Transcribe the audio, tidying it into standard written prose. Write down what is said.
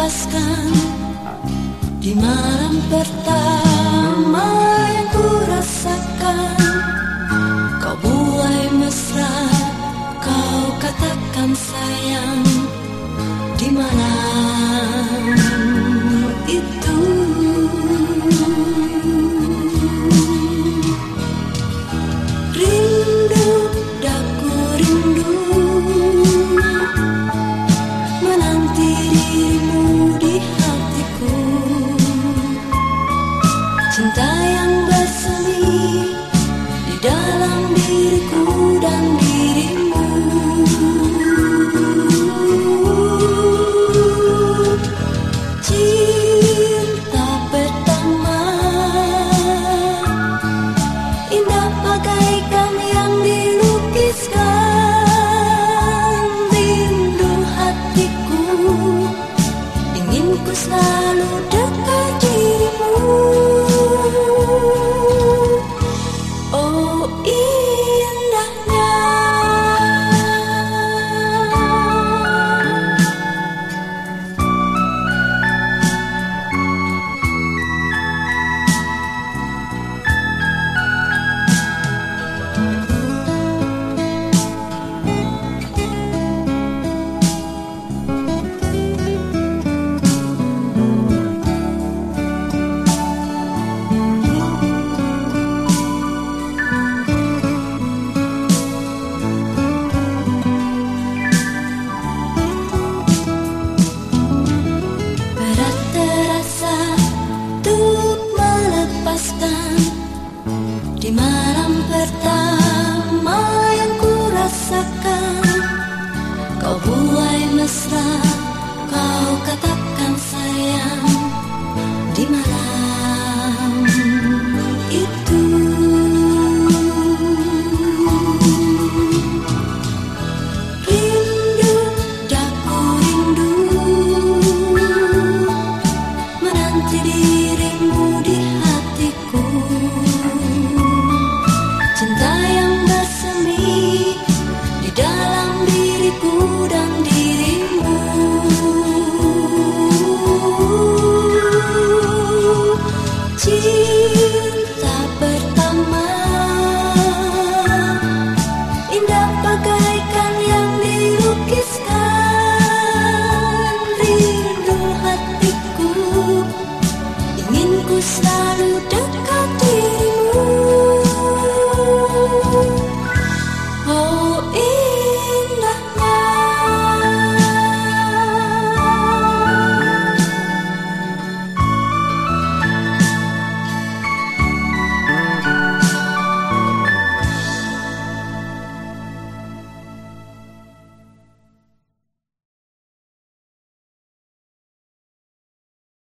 lepaskan di malam pertama yang ku rasakan. Kau buai mesra, kau katakan sayang di malam itu. Rindu, daku rindu menanti dirimu di hatiku. Cinta yang bersemi di dalam diriku dan dirimu. Cinta pertama indah bagaikan yang dilukiskan. Rindu hatiku, ingin ku selalu dekat dirimu. Oh indahnya di malam pertama yang ku rasakan. Kau buai mesra, kau katakan